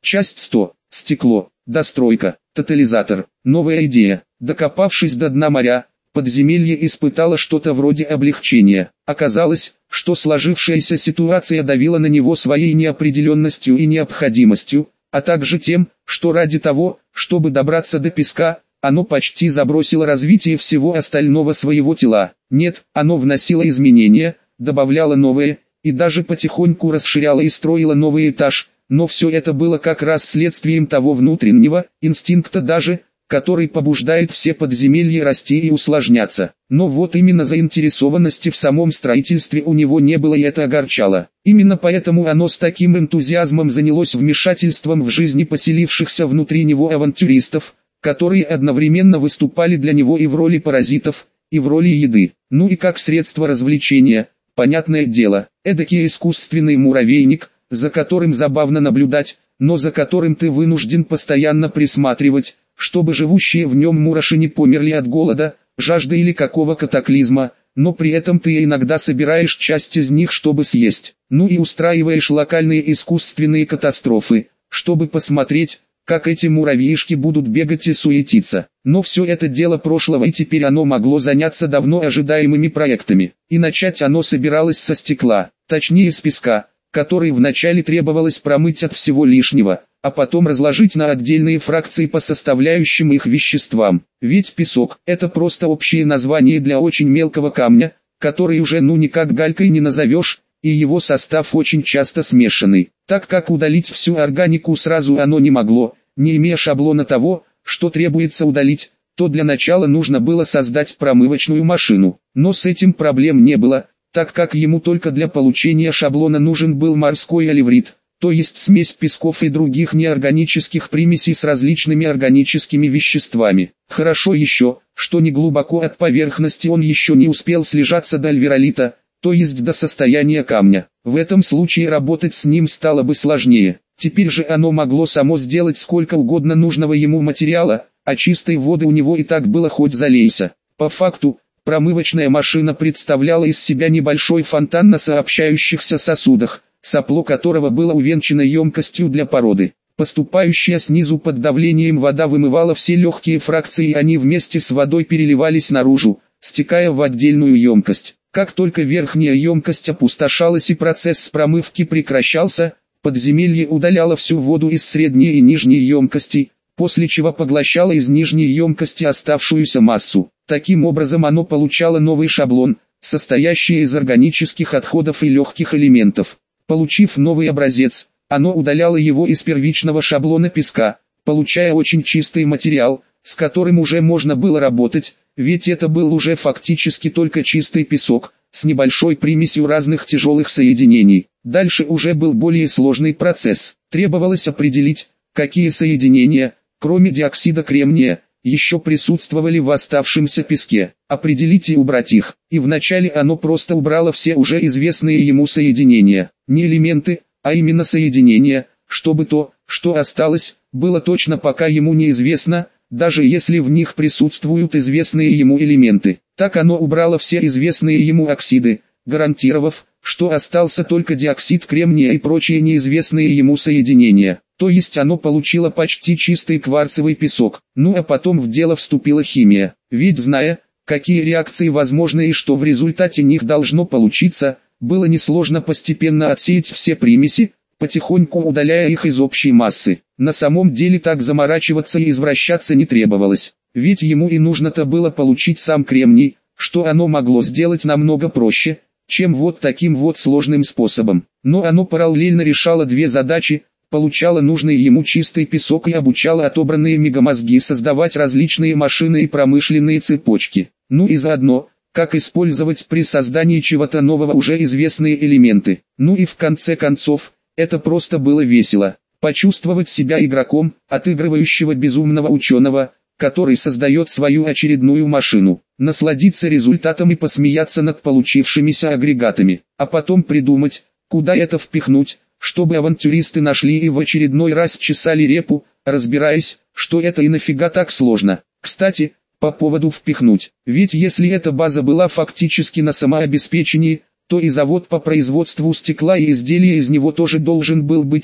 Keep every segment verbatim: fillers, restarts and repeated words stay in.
Часть сто. Стекло. Достройка. Тотализатор. Новая идея. Докопавшись до дна моря, подземелье испытало что-то вроде облегчения. Оказалось, что сложившаяся ситуация давила на него своей неопределенностью и необходимостью, а также тем, что ради того, чтобы добраться до песка, оно почти забросило развитие всего остального своего тела. Нет, оно вносило изменения, добавляло новые, и даже потихоньку расширяло и строило новый этаж, но все это было как раз следствием того внутреннего инстинкта даже, который побуждает все подземелья расти и усложняться. Но вот именно заинтересованности в самом строительстве у него не было, и это огорчало. Именно поэтому оно с таким энтузиазмом занялось вмешательством в жизни поселившихся внутри него авантюристов, которые одновременно выступали для него и в роли паразитов, и в роли еды, ну и как средство развлечения, понятное дело, эдакий искусственный муравейник, за которым забавно наблюдать, но за которым ты вынужден постоянно присматривать, чтобы живущие в нем мураши не померли от голода, жажды или какого катаклизма, но при этом ты иногда собираешь часть из них, чтобы съесть, ну и устраиваешь локальные искусственные катастрофы, чтобы посмотреть, как эти муравьишки будут бегать и суетиться. Но все это дело прошлого, и теперь оно могло заняться давно ожидаемыми проектами. И начать оно собиралось со стекла, точнее с песка, который вначале требовалось промыть от всего лишнего, а потом разложить на отдельные фракции по составляющим их веществам. Ведь песок – это просто общее название для очень мелкого камня, который уже ну никак галькой не назовешь, и его состав очень часто смешанный. Так как удалить всю органику сразу оно не могло, не имея шаблона того, что требуется удалить, то для начала нужно было создать промывочную машину. Но с этим проблем не было, так как ему только для получения шаблона нужен был морской алеврит, то есть смесь песков и других неорганических примесей с различными органическими веществами. Хорошо еще, что не глубоко от поверхности он еще не успел слежаться до альверолита, то есть до состояния камня. В этом случае работать с ним стало бы сложнее. Теперь же оно могло само сделать сколько угодно нужного ему материала, а чистой воды у него и так было хоть залейся. По факту, промывочная машина представляла из себя небольшой фонтан на сообщающихся сосудах, сопло которого было увенчано емкостью для породы. Поступающая снизу под давлением вода вымывала все легкие фракции, и они вместе с водой переливались наружу, стекая в отдельную емкость. Как только верхняя емкость опустошалась и процесс промывки прекращался, подземелье удаляло всю воду из средней и нижней емкостей, после чего поглощало из нижней емкости оставшуюся массу. Таким образом оно получало новый шаблон, состоящий из органических отходов и легких элементов. Получив новый образец, оно удаляло его из первичного шаблона песка, получая очень чистый материал, с которым уже можно было работать, ведь это был уже фактически только чистый песок, с небольшой примесью разных тяжелых соединений. Дальше уже был более сложный процесс. Требовалось определить, какие соединения, кроме диоксида кремния, еще присутствовали в оставшемся песке, определить и убрать их. И вначале оно просто убрало все уже известные ему соединения, не элементы, а именно соединения, чтобы то, что осталось, было точно пока ему неизвестно, даже если в них присутствуют известные ему элементы. Так оно убрало все известные ему оксиды, гарантировав, что остался только диоксид кремния и прочие неизвестные ему соединения. То есть оно получило почти чистый кварцевый песок. Ну а потом в дело вступила химия. Ведь зная, какие реакции возможны и что в результате них должно получиться, было несложно постепенно отсеять все примеси, потихоньку удаляя их из общей массы. На самом деле так заморачиваться и извращаться не требовалось, ведь ему и нужно-то было получить сам кремний, что оно могло сделать намного проще, чем вот таким вот сложным способом. Но оно параллельно решало две задачи, получало нужный ему чистый песок и обучало отобранные мегамозги создавать различные машины и промышленные цепочки. Ну и заодно, как использовать при создании чего-то нового уже известные элементы. Ну и в конце концов, это просто было весело. Почувствовать себя игроком, отыгрывающего безумного ученого, который создает свою очередную машину. Насладиться результатом и посмеяться над получившимися агрегатами. А потом придумать, куда это впихнуть, чтобы авантюристы нашли и в очередной раз чесали репу, разбираясь, что это и нафига так сложно. Кстати, по поводу впихнуть. Ведь если эта база была фактически на самообеспечении, то и завод по производству стекла и изделия из него тоже должен был быть тут.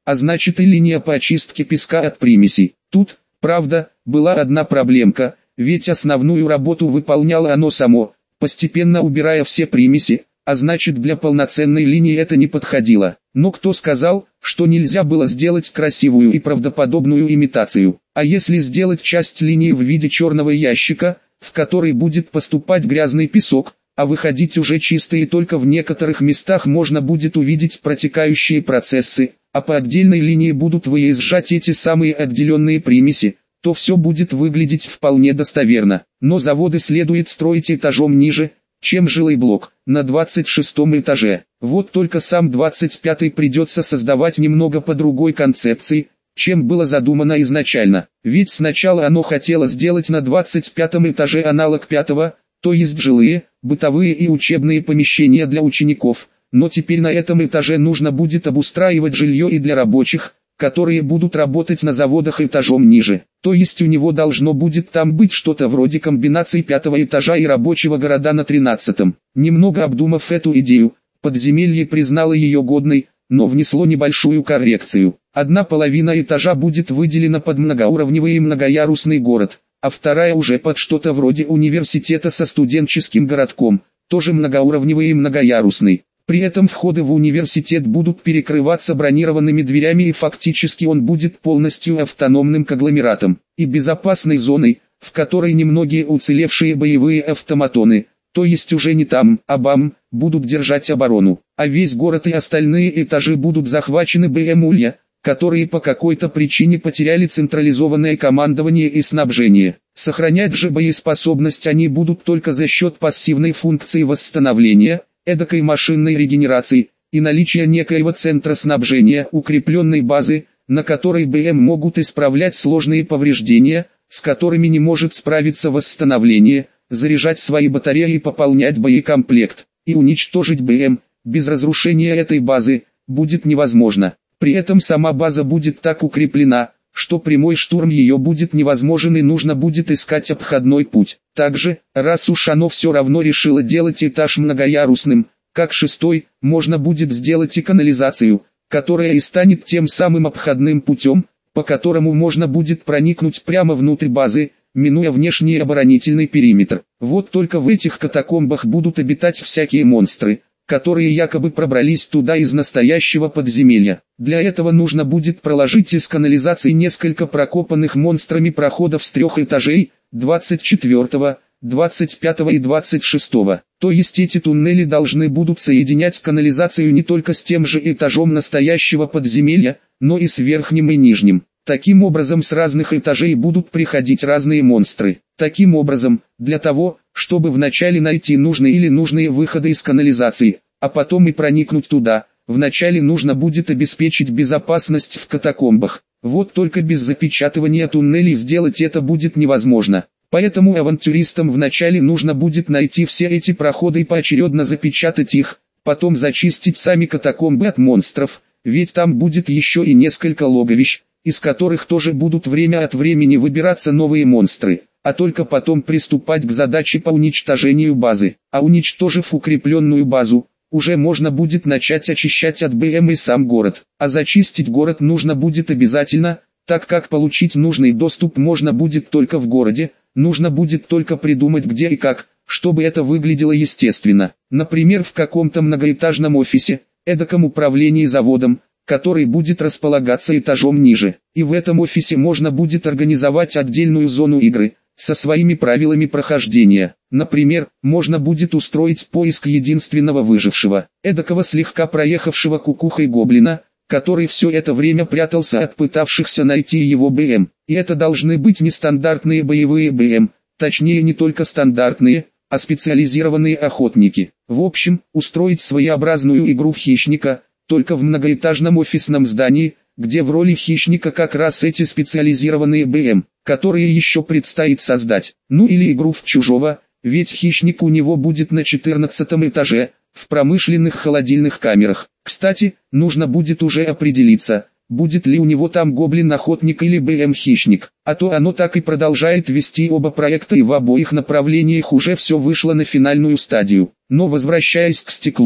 а значит и линия по очистке песка от примесей. Тут, правда, была одна проблемка, ведь основную работу выполняло оно само, постепенно убирая все примеси, а значит для полноценной линии это не подходило. Но кто сказал, что нельзя было сделать красивую и правдоподобную имитацию? А если сделать часть линии в виде черного ящика, в который будет поступать грязный песок, а выходить уже чисто, и только в некоторых местах можно будет увидеть протекающие процессы, а по отдельной линии будут выезжать эти самые отделенные примеси, то все будет выглядеть вполне достоверно. Но заводы следует строить этажом ниже, чем жилой блок, на двадцать шестом этаже. Вот только сам двадцать пятый придется создавать немного по другой концепции, чем было задумано изначально. Ведь сначала оно хотело сделать на двадцать пятом этаже аналог пятого, то есть жилые, бытовые и учебные помещения для учеников, но теперь на этом этаже нужно будет обустраивать жилье и для рабочих, которые будут работать на заводах этажом ниже. То есть у него должно будет там быть что-то вроде комбинации пятого этажа и рабочего города на тринадцатом. Немного обдумав эту идею, подземелье признало ее годной, но внесло небольшую коррекцию. Одна половина этажа будет выделена под многоуровневый и многоярусный город, а вторая уже под что-то вроде университета со студенческим городком, тоже многоуровневый и многоярусный. При этом входы в университет будут перекрываться бронированными дверями, и фактически он будет полностью автономным конгломератом и безопасной зоной, в которой немногие уцелевшие боевые автоматоны, то есть уже не там, а бам, будут держать оборону, а весь город и остальные этажи будут захвачены БМ Улья, которые по какой-то причине потеряли централизованное командование и снабжение. Сохранять же боеспособность они будут только за счет пассивной функции восстановления, эдакой машинной регенерации, и наличия некоего центра снабжения, укрепленной базы, на которой БМ могут исправлять сложные повреждения, с которыми не может справиться восстановление, заряжать свои батареи и пополнять боекомплект, и уничтожить БМ, без разрушения этой базы, будет невозможно. При этом сама база будет так укреплена, что прямой штурм ее будет невозможен, и нужно будет искать обходной путь. Также, раз уж оно все равно решило делать этаж многоярусным, как шестой, можно будет сделать и канализацию, которая и станет тем самым обходным путем, по которому можно будет проникнуть прямо внутрь базы, минуя внешний оборонительный периметр. Вот только в этих катакомбах будут обитать всякие монстры, которые якобы пробрались туда из настоящего подземелья. Для этого нужно будет проложить из канализации несколько прокопанных монстрами проходов с трех этажей, двадцать четвёртого, двадцать пятого и двадцать шестого. То есть эти туннели должны будут соединять канализацию не только с тем же этажом настоящего подземелья, но и с верхним и нижним. Таким образом с разных этажей будут приходить разные монстры. Таким образом, для того, чтобы вначале найти нужные или нужные выходы из канализации, а потом и проникнуть туда, вначале нужно будет обеспечить безопасность в катакомбах. Вот только без запечатывания туннелей сделать это будет невозможно. Поэтому авантюристам вначале нужно будет найти все эти проходы и поочередно запечатать их, потом зачистить сами катакомбы от монстров, ведь там будет еще и несколько логовищ, из которых тоже будут время от времени выбираться новые монстры, а только потом приступать к задаче по уничтожению базы. А уничтожив укрепленную базу, уже можно будет начать очищать от БМ и сам город. А зачистить город нужно будет обязательно, так как получить нужный доступ можно будет только в городе, нужно будет только придумать где и как, чтобы это выглядело естественно. Например, в каком-то многоэтажном офисе, эдаком управлении заводом, который будет располагаться этажом ниже. И в этом офисе можно будет организовать отдельную зону игры, со своими правилами прохождения. Например, можно будет устроить поиск единственного выжившего, эдакого слегка проехавшего кукухой гоблина, который все это время прятался от пытавшихся найти его БМ. И это должны быть нестандартные боевые БМ, точнее не только стандартные, а специализированные охотники. В общем, устроить своеобразную игру в хищника, только в многоэтажном офисном здании, где в роли хищника как раз эти специализированные БМ, которые еще предстоит создать. Ну или игру в чужого, ведь хищник у него будет на четырнадцатом этаже, в промышленных холодильных камерах. Кстати, нужно будет уже определиться, будет ли у него там гоблин-охотник или БМ-хищник, а то оно так и продолжает вести оба проекта, и в обоих направлениях уже все вышло на финальную стадию. Но возвращаясь к стеклу.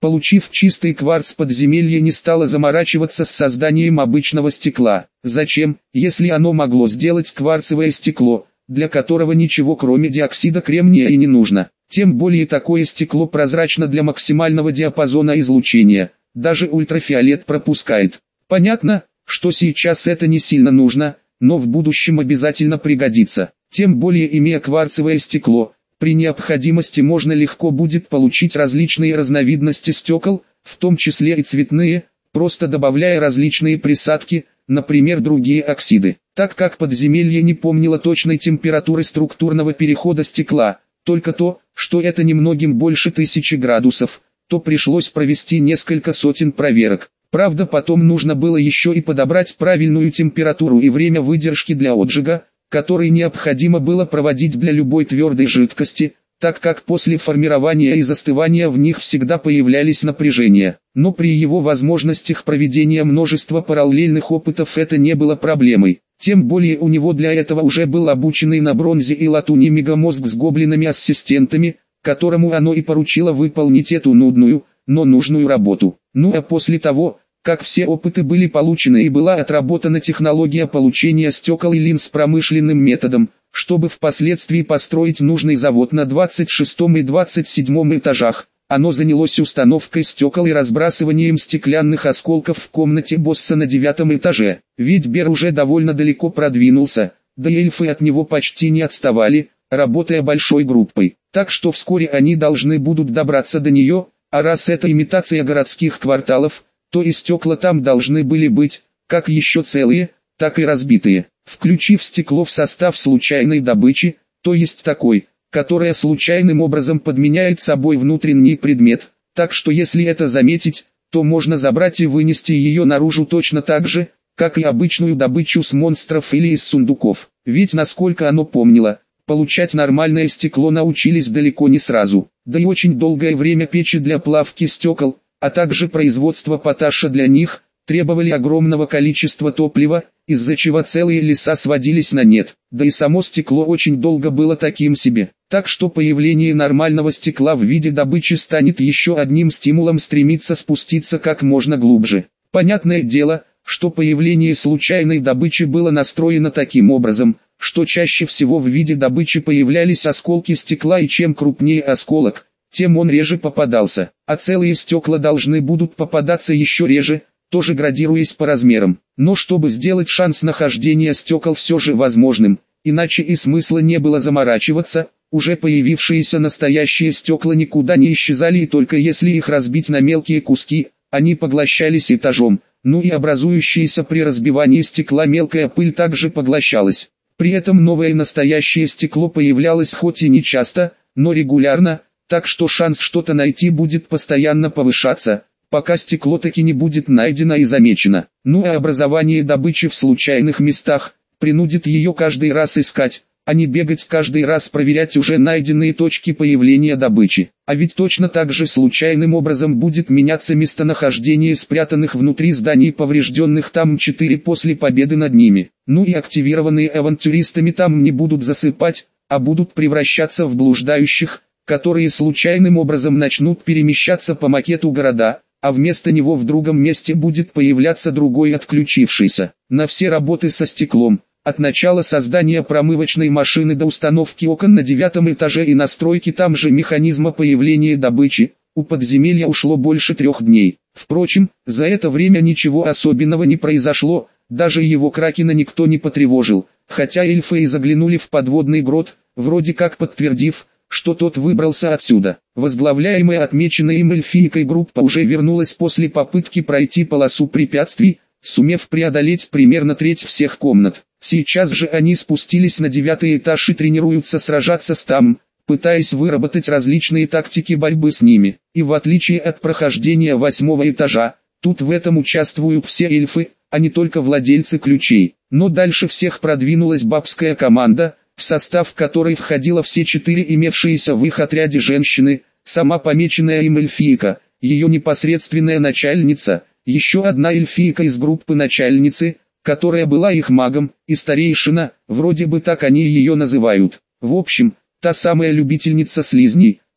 Получив чистый кварц, подземелье не стало заморачиваться с созданием обычного стекла. Зачем, если оно могло сделать кварцевое стекло, для которого ничего кроме диоксида кремния и не нужно? Тем более такое стекло прозрачно для максимального диапазона излучения, даже ультрафиолет пропускает. Понятно, что сейчас это не сильно нужно, но в будущем обязательно пригодится. Тем более, имея кварцевое стекло, при необходимости можно легко будет получить различные разновидности стекол, в том числе и цветные, просто добавляя различные присадки, например другие оксиды. Так как подземелье не помнило точной температуры структурного перехода стекла, только то, что это немногим больше тысячи градусов, то пришлось провести несколько сотен проверок. Правда, потом нужно было еще и подобрать правильную температуру и время выдержки для отжига, который необходимо было проводить для любой твердой жидкости, так как после формирования и застывания в них всегда появлялись напряжения. Но при его возможностях проведения множества параллельных опытов это не было проблемой. Тем более у него для этого уже был обученный на бронзе и латуни мегамозг с гоблинами-ассистентами, которому оно и поручило выполнить эту нудную, но нужную работу. Ну а после того, как все опыты были получены и была отработана технология получения стекол и линз промышленным методом, чтобы впоследствии построить нужный завод на двадцать шестом и двадцать седьмом этажах, оно занялось установкой стекол и разбрасыванием стеклянных осколков в комнате босса на девятом этаже. Ведь Бер уже довольно далеко продвинулся, да и эльфы от него почти не отставали, работая большой группой. Так что вскоре они должны будут добраться до нее, а раз это имитация городских кварталов, то и стекла там должны были быть, как еще целые, так и разбитые. Включив стекло в состав случайной добычи, то есть такой, которая случайным образом подменяет собой внутренний предмет, так что если это заметить, то можно забрать и вынести ее наружу точно так же, как и обычную добычу с монстров или из сундуков. Ведь насколько оно помнило, получать нормальное стекло научились далеко не сразу, да и очень долгое время печи для плавки стекол, а также производство поташа для них, требовали огромного количества топлива, из-за чего целые леса сводились на нет, да и само стекло очень долго было таким себе. Так что появление нормального стекла в виде добычи станет еще одним стимулом стремиться спуститься как можно глубже. Понятное дело, что появление случайной добычи было настроено таким образом, что чаще всего в виде добычи появлялись осколки стекла, и чем крупнее осколок, тем он реже попадался, а целые стекла должны будут попадаться еще реже, тоже градируясь по размерам. Но чтобы сделать шанс нахождения стекол все же возможным, иначе и смысла не было заморачиваться, уже появившиеся настоящие стекла никуда не исчезали, и только если их разбить на мелкие куски, они поглощались этажом, ну и образующаяся при разбивании стекла мелкая пыль также поглощалась. При этом новое настоящее стекло появлялось хоть и не часто, но регулярно, так что шанс что-то найти будет постоянно повышаться, пока стекло таки не будет найдено и замечено. Ну а образование добычи в случайных местах принудит ее каждый раз искать, а не бегать каждый раз проверять уже найденные точки появления добычи. А ведь точно так же случайным образом будет меняться местонахождение спрятанных внутри зданий поврежденных там четыре после победы над ними. Ну и активированные авантюристами там не будут засыпать, а будут превращаться в блуждающих, которые случайным образом начнут перемещаться по макету города, а вместо него в другом месте будет появляться другой отключившийся. На все работы со стеклом, от начала создания промывочной машины до установки окон на девятом этаже и настройки там же механизма появления добычи, у подземелья ушло больше трех дней. Впрочем, за это время ничего особенного не произошло, даже его кракена никто не потревожил, хотя эльфы и заглянули в подводный грот, вроде как подтвердив, что тот выбрался отсюда. Возглавляемая отмеченной им эльфийкой группа уже вернулась после попытки пройти полосу препятствий, сумев преодолеть примерно треть всех комнат. Сейчас же они спустились на девятый этаж и тренируются сражаться с там, пытаясь выработать различные тактики борьбы с ними. И в отличие от прохождения восьмого этажа, тут в этом участвуют все эльфы, а не только владельцы ключей. Но дальше всех продвинулась бабская команда, в состав которой входило все четыре имевшиеся в их отряде женщины, сама помеченная им эльфийка, ее непосредственная начальница, еще одна эльфийка из группы начальницы, которая была их магом, и старейшина, вроде бы так они ее называют. В общем, та самая любительница слизней,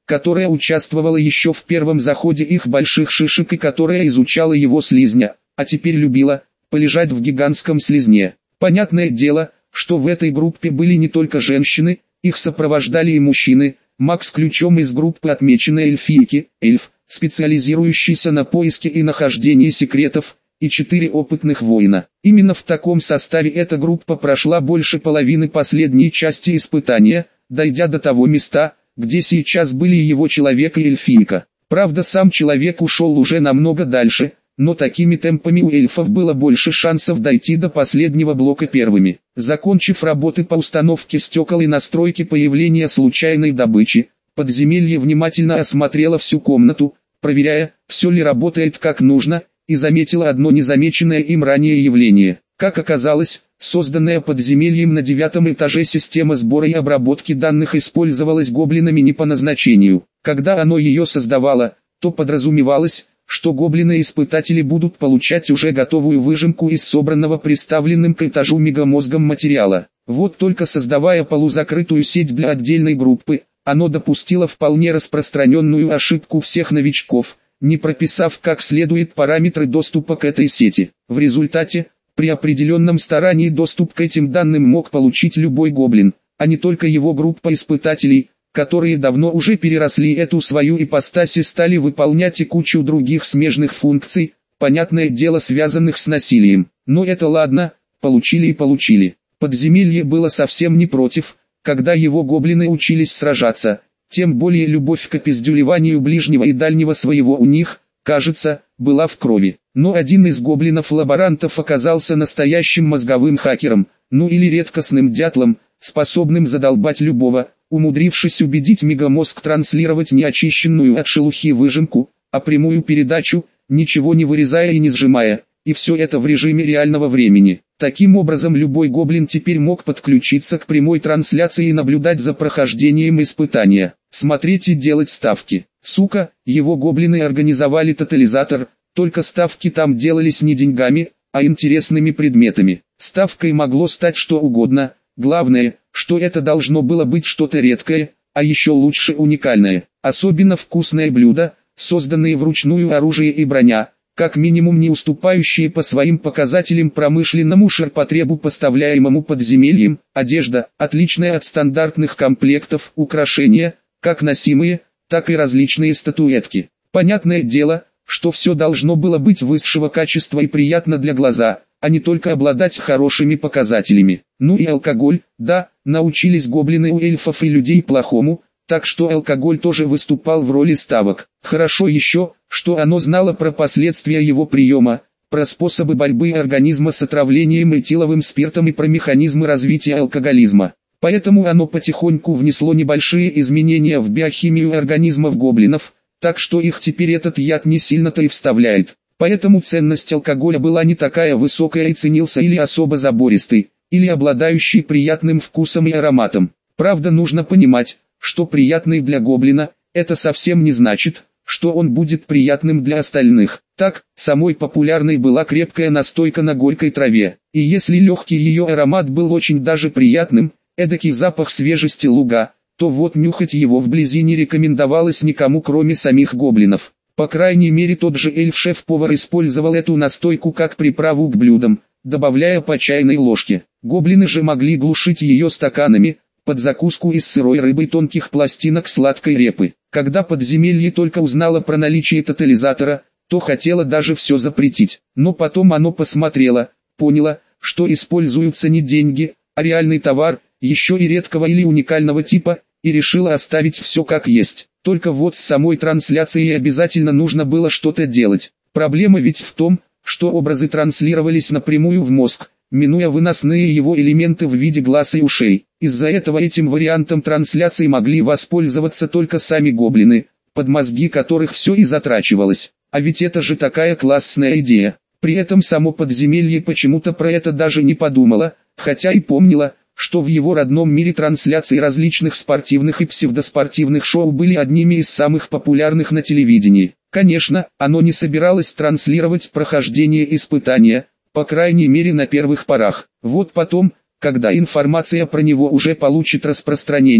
которая участвовала еще в первом заходе их больших шишек и которая изучала его слизня, а теперь любила полежать в гигантском слизне. Понятное дело, что в этой группе были не только женщины, их сопровождали и мужчины. Макс ключом из группы отмечены эльфийки, эльф, специализирующийся на поиске и нахождении секретов, и четыре опытных воина. Именно в таком составе эта группа прошла больше половины последней части испытания, дойдя до того места, где сейчас были его человек и эльфийка. Правда, сам человек ушел уже намного дальше, но такими темпами у эльфов было больше шансов дойти до последнего блока первыми. Закончив работы по установке стекол и настройке появления случайной добычи, подземелье внимательно осмотрело всю комнату, проверяя, все ли работает как нужно, и заметила одно незамеченное им ранее явление. Как оказалось, созданная подземельем на девятом этаже система сбора и обработки данных использовалась гоблинами не по назначению. Когда оно ее создавало, то подразумевалось, что гоблины-испытатели будут получать уже готовую выжимку из собранного приставленным к этажу мегамозгом материала. Вот только создавая полузакрытую сеть для отдельной группы, оно допустило вполне распространенную ошибку всех новичков, не прописав как следует параметры доступа к этой сети. В результате, при определенном старании доступ к этим данным мог получить любой гоблин, а не только его группа испытателей, которые давно уже переросли эту свою ипостась и стали выполнять и кучу других смежных функций, понятное дело связанных с насилием. Но это ладно, получили и получили. Подземелье было совсем не против, когда его гоблины учились сражаться, тем более любовь к опиздюлеванию ближнего и дальнего своего у них, кажется, была в крови. Но один из гоблинов-лаборантов оказался настоящим мозговым хакером, ну или редкостным дятлом, способным задолбать любого, умудрившись убедить мегамозг транслировать не очищенную от шелухи выжимку, а прямую передачу, ничего не вырезая и не сжимая, и все это в режиме реального времени. Таким образом любой гоблин теперь мог подключиться к прямой трансляции и наблюдать за прохождением испытания, смотреть и делать ставки. Сука, его гоблины организовали тотализатор, только ставки там делались не деньгами, а интересными предметами. Ставкой могло стать что угодно, главное, что это должно было быть что-то редкое, а еще лучше уникальное. Особенно вкусное блюдо, созданные вручную оружие и броня, как минимум не уступающие по своим показателям промышленному ширпотребу поставляемому подземельем, одежда, отличная от стандартных комплектов, украшения, как носимые, так и различные статуэтки. Понятное дело, что все должно было быть высшего качества и приятно для глаза, а не только обладать хорошими показателями. Ну и алкоголь, да, научились гоблины у эльфов и людей плохому, так что алкоголь тоже выступал в роли ставок. Хорошо еще, что оно знало про последствия его приема, про способы борьбы организма с отравлением этиловым спиртом и про механизмы развития алкоголизма. Поэтому оно потихоньку внесло небольшие изменения в биохимию организмов гоблинов, так что их теперь этот яд не сильно-то и вставляет. Поэтому ценность алкоголя была не такая высокая и ценился или особо забористый, или обладающий приятным вкусом и ароматом. Правда, нужно понимать, что приятный для гоблина, это совсем не значит, что он будет приятным для остальных. Так, самой популярной была крепкая настойка на горькой траве, и если легкий ее аромат был очень даже приятным, эдакий запах свежести луга, то вот нюхать его вблизи не рекомендовалось никому кроме самих гоблинов. По крайней мере тот же эльф-шеф-повар использовал эту настойку как приправу к блюдам, добавляя по чайной ложке. Гоблины же могли глушить ее стаканами, под закуску из сырой рыбы и тонких пластинок сладкой репы. Когда подземелье только узнало про наличие тотализатора, то хотело даже все запретить. Но потом оно посмотрело, поняло, что используются не деньги, а реальный товар, еще и редкого или уникального типа, и решило оставить все как есть. Только вот с самой трансляцией обязательно нужно было что-то делать. Проблема ведь в том, что образы транслировались напрямую в мозг, минуя выносные его элементы в виде глаз и ушей. Из-за этого этим вариантом трансляции могли воспользоваться только сами гоблины, под мозги которых все и затрачивалось. А ведь это же такая классная идея. При этом само подземелье почему-то про это даже не подумало, хотя и помнило, что в его родном мире трансляции различных спортивных и псевдоспортивных шоу были одними из самых популярных на телевидении. Конечно, оно не собиралось транслировать прохождение испытания, по крайней мере на первых порах. Вот потом, когда информация про него уже получит распространение,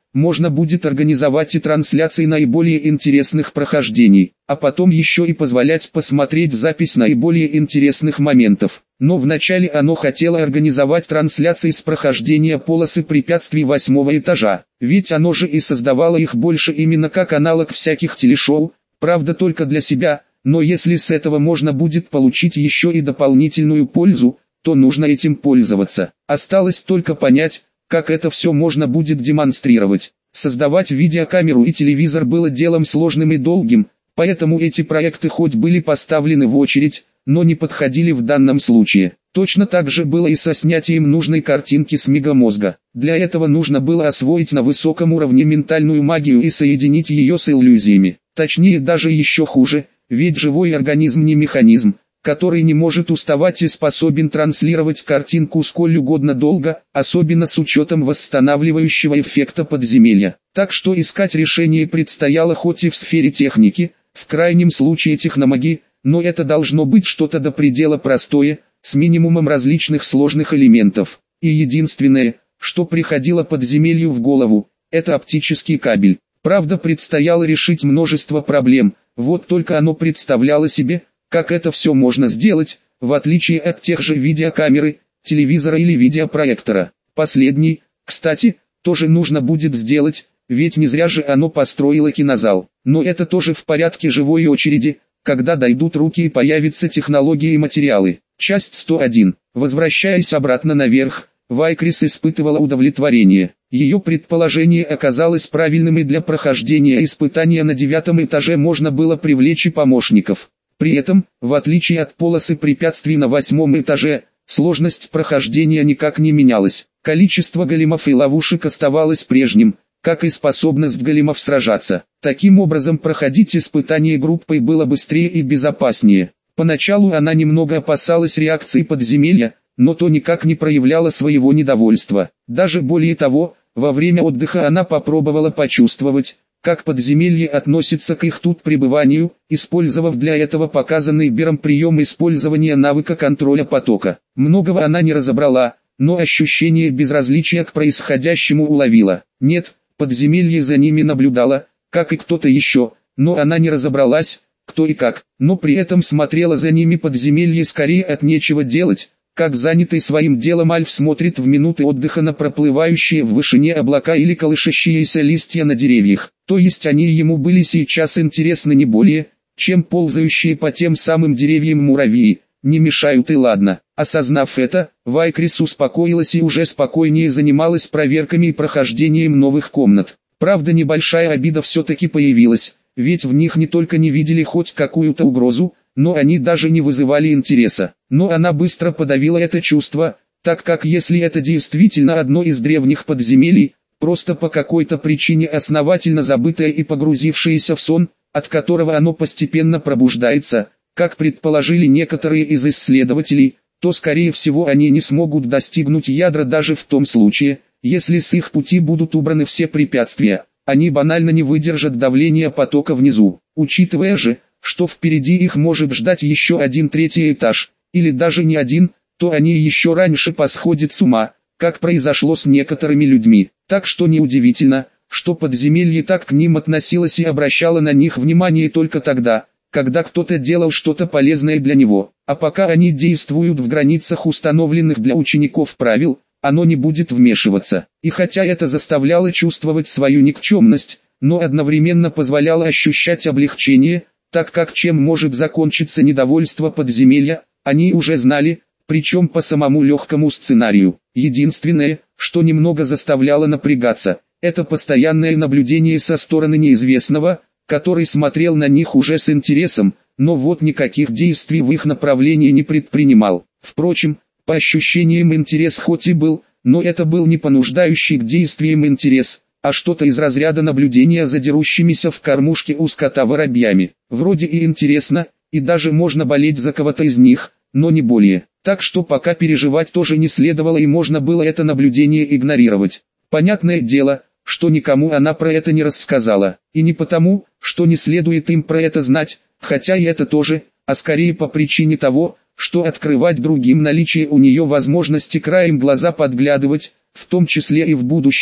можно будет организовать и трансляции наиболее интересных прохождений, а потом еще и позволять посмотреть запись наиболее интересных моментов. Но вначале оно хотело организовать трансляции с прохождения полосы препятствий восьмого этажа, ведь оно же и создавало их больше именно как аналог всяких телешоу, правда только для себя, но если с этого можно будет получить еще и дополнительную пользу, то нужно этим пользоваться. Осталось только понять, как это все можно будет демонстрировать. Создавать видеокамеру и телевизор было делом сложным и долгим, поэтому эти проекты хоть были поставлены в очередь, но не подходили в данном случае. Точно так же было и со снятием нужной картинки с мегамозга. Для этого нужно было освоить на высоком уровне ментальную магию и соединить ее с иллюзиями. Точнее даже еще хуже, ведь живой организм не механизм, который не может уставать и способен транслировать картинку сколь угодно долго, особенно с учетом восстанавливающего эффекта подземелья. Так что искать решение предстояло хоть и в сфере техники, в крайнем случае техномагии, но это должно быть что-то до предела простое, с минимумом различных сложных элементов. И единственное, что приходило подземелью в голову, это оптический кабель. Правда, предстояло решить множество проблем, вот только оно представляло себе, как это все можно сделать, в отличие от тех же видеокамеры, телевизора или видеопроектора. Последний, кстати, тоже нужно будет сделать, ведь не зря же оно построило кинозал. Но это тоже в порядке живой очереди, когда дойдут руки и появятся технологии и материалы. Часть сто один. Возвращаясь обратно наверх, Вайкрис испытывала удовлетворение. Ее предположение оказалось правильным, и для прохождения испытания на девятом этаже можно было привлечь и помощников. При этом, в отличие от полосы препятствий на восьмом этаже, сложность прохождения никак не менялась. Количество големов и ловушек оставалось прежним, как и способность големов сражаться. Таким образом, проходить испытание группой было быстрее и безопаснее. Поначалу она немного опасалась реакции подземелья, но то никак не проявляло своего недовольства. Даже более того, во время отдыха она попробовала почувствовать, как подземелье относится к их тут пребыванию, использовав для этого показанный Бером прием использования навыка контроля потока. Многого она не разобрала, но ощущение безразличия к происходящему уловила. Нет, подземелье за ними наблюдало, как и кто-то еще, но она не разобралась, кто и как, но при этом смотрела за ними подземелье скорее от нечего делать, как занятый своим делом Альф смотрит в минуты отдыха на проплывающие в вышине облака или колышащиеся листья на деревьях. То есть они ему были сейчас интересны не более, чем ползающие по тем самым деревьям муравьи. Не мешают и ладно. Осознав это, Вайкрис успокоилась и уже спокойнее занималась проверками и прохождением новых комнат. Правда, небольшая обида все-таки появилась, ведь в них не только не видели хоть какую-то угрозу, но они даже не вызывали интереса. Но она быстро подавила это чувство, так как если это действительно одно из древних подземелий, просто по какой-то причине основательно забытое и погрузившееся в сон, от которого оно постепенно пробуждается, как предположили некоторые из исследователей, то скорее всего они не смогут достигнуть ядра даже в том случае, если с их пути будут убраны все препятствия, они банально не выдержат давления потока внизу. Учитывая же, что впереди их может ждать еще один третий этаж, или даже не один, то они еще раньше посходят с ума, как произошло с некоторыми людьми. Так что неудивительно, что подземелье так к ним относилось и обращало на них внимание только тогда, когда кто-то делал что-то полезное для него. А пока они действуют в границах установленных для учеников правил, оно не будет вмешиваться. И хотя это заставляло чувствовать свою никчемность, но одновременно позволяло ощущать облегчение, так как чем может закончиться недовольство подземелья, они уже знали, причем по самому легкому сценарию. Единственное, что немного заставляло напрягаться, это постоянное наблюдение со стороны неизвестного, который смотрел на них уже с интересом, но вот никаких действий в их направлении не предпринимал. Впрочем, по ощущениям интерес хоть и был, но это был не понуждающий к действиям интерес, а что-то из разряда наблюдения за дерущимися в кормушке у скота воробьями. Вроде и интересно, и даже можно болеть за кого-то из них, но не более. Так что пока переживать тоже не следовало, и можно было это наблюдение игнорировать. Понятное дело, что никому она про это не рассказала. И не потому, что не следует им про это знать, хотя и это тоже, а скорее по причине того, что открывать другим наличие у нее возможности краем глаза подглядывать, в том числе и в будущее,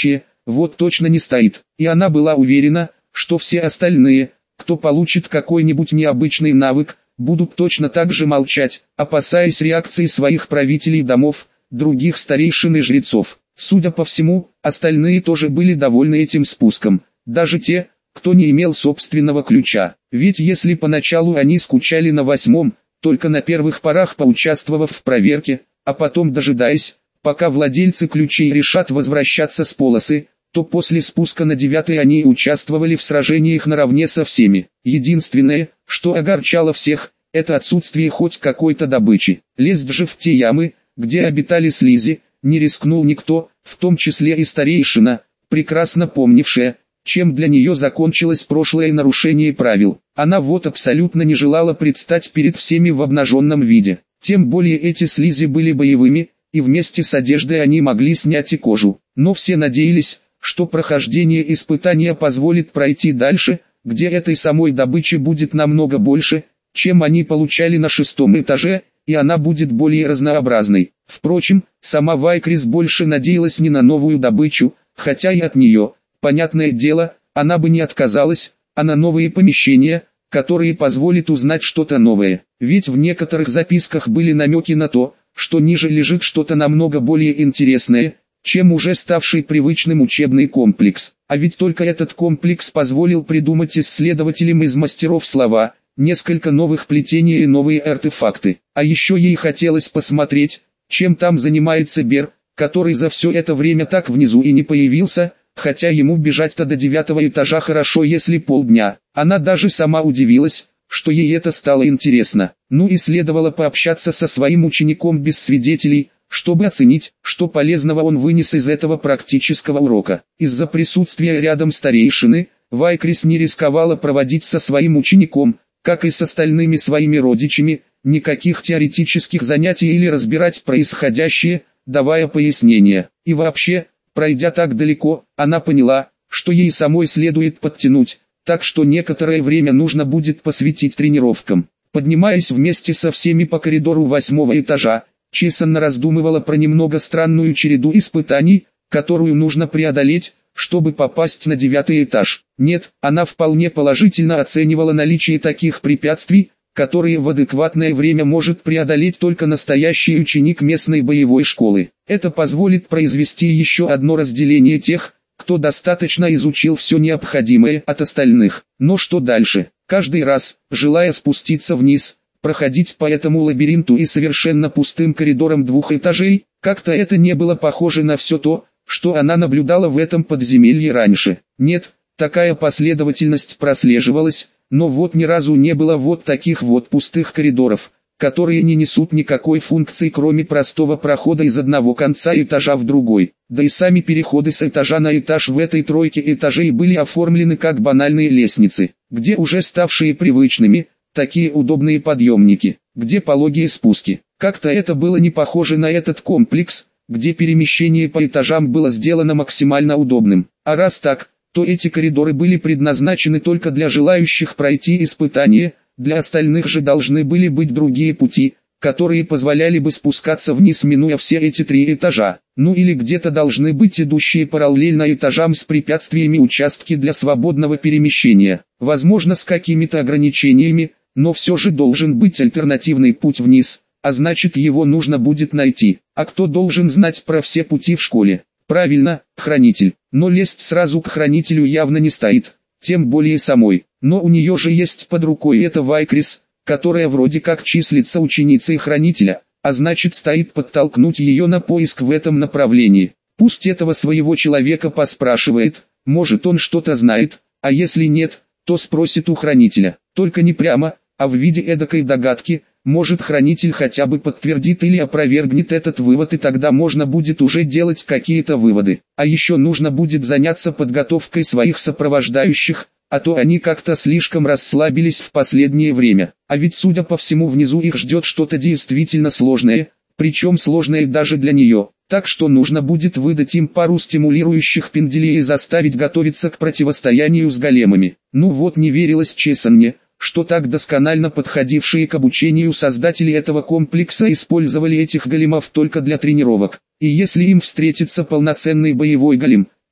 вот точно не стоит. И она была уверена, что все остальные, кто получит какой-нибудь необычный навык, будут точно так же молчать, опасаясь реакции своих правителей домов, других старейшин и жрецов. Судя по всему, остальные тоже были довольны этим спуском, даже те, кто не имел собственного ключа. Ведь если поначалу они скучали на восьмом, только на первых порах поучаствовав в проверке, а потом дожидаясь, пока владельцы ключей решат возвращаться с полосы, то после спуска на девятый они участвовали в сражениях наравне со всеми. Единственное, что огорчало всех, это отсутствие хоть какой-то добычи. Лезть же в те ямы, где обитали слизи, не рискнул никто, в том числе и старейшина, прекрасно помнившая, чем для нее закончилось прошлое нарушение правил. Она вот абсолютно не желала предстать перед всеми в обнаженном виде. Тем более эти слизи были боевыми, и вместе с одеждой они могли снять и кожу. Но все надеялись, что прохождение испытания позволит пройти дальше, где этой самой добычи будет намного больше, чем они получали на шестом этаже, и она будет более разнообразной. Впрочем, сама Вайкрис больше надеялась не на новую добычу, хотя и от нее, понятное дело, она бы не отказалась, а на новые помещения, которые позволят узнать что-то новое. Ведь в некоторых записках были намеки на то, что ниже лежит что-то намного более интересное, чем уже ставший привычным учебный комплекс. А ведь только этот комплекс позволил придумать исследователям из мастеров слова, несколько новых плетений и новые артефакты. А еще ей хотелось посмотреть, чем там занимается Бер, который за все это время так внизу и не появился, хотя ему бежать-то до девятого этажа хорошо если полдня. Она даже сама удивилась, что ей это стало интересно. Ну и следовало пообщаться со своим учеником без свидетелей, чтобы оценить, что полезного он вынес из этого практического урока. Из-за присутствия рядом старейшины, Вайкрис не рисковала проводить со своим учеником, как и с остальными своими родичами, никаких теоретических занятий или разбирать происходящее, давая пояснения. И вообще, пройдя так далеко, она поняла, что ей самой следует подтянуть, так что некоторое время нужно будет посвятить тренировкам. Поднимаясь вместе со всеми по коридору восьмого этажа, Чесанна раздумывала про немного странную череду испытаний, которую нужно преодолеть, чтобы попасть на девятый этаж. Нет, она вполне положительно оценивала наличие таких препятствий, которые в адекватное время может преодолеть только настоящий ученик местной боевой школы. Это позволит произвести еще одно разделение тех, кто достаточно изучил все необходимое от остальных. Но что дальше? Каждый раз, желая спуститься вниз, проходить по этому лабиринту и совершенно пустым коридорам двух этажей, как-то это не было похоже на все то, что она наблюдала в этом подземелье раньше. Нет, такая последовательность прослеживалась, но вот ни разу не было вот таких вот пустых коридоров, которые не несут никакой функции кроме простого прохода из одного конца этажа в другой. Да и сами переходы с этажа на этаж в этой тройке этажей были оформлены как банальные лестницы, где уже ставшие привычными, такие удобные подъемники, где пологие спуски. Как-то это было не похоже на этот комплекс, где перемещение по этажам было сделано максимально удобным. А раз так, то эти коридоры были предназначены только для желающих пройти испытание, для остальных же должны были быть другие пути, которые позволяли бы спускаться вниз, минуя все эти три этажа. Ну или где-то должны быть идущие параллельно этажам с препятствиями участки для свободного перемещения. Возможно, с какими-то ограничениями, но все же должен быть альтернативный путь вниз, а значит его нужно будет найти. А кто должен знать про все пути в школе? Правильно, хранитель. Но лезть сразу к хранителю явно не стоит, тем более самой. Но у нее же есть под рукой эта Вайкрис, которая вроде как числится ученицей хранителя, а значит стоит подтолкнуть ее на поиск в этом направлении. Пусть этого своего человека поспрашивает, может он что-то знает, а если нет, то спросит у хранителя. Только не прямо, а в виде эдакой догадки, может хранитель хотя бы подтвердит или опровергнет этот вывод, и тогда можно будет уже делать какие-то выводы. А еще нужно будет заняться подготовкой своих сопровождающих, а то они как-то слишком расслабились в последнее время. А ведь судя по всему внизу их ждет что-то действительно сложное, причем сложное даже для нее. Так что нужно будет выдать им пару стимулирующих пинделей и заставить готовиться к противостоянию с големами. Ну вот не верилось Чесанне, что так досконально подходившие к обучению создатели этого комплекса использовали этих големов только для тренировок. И если им встретится полноценный боевой голем,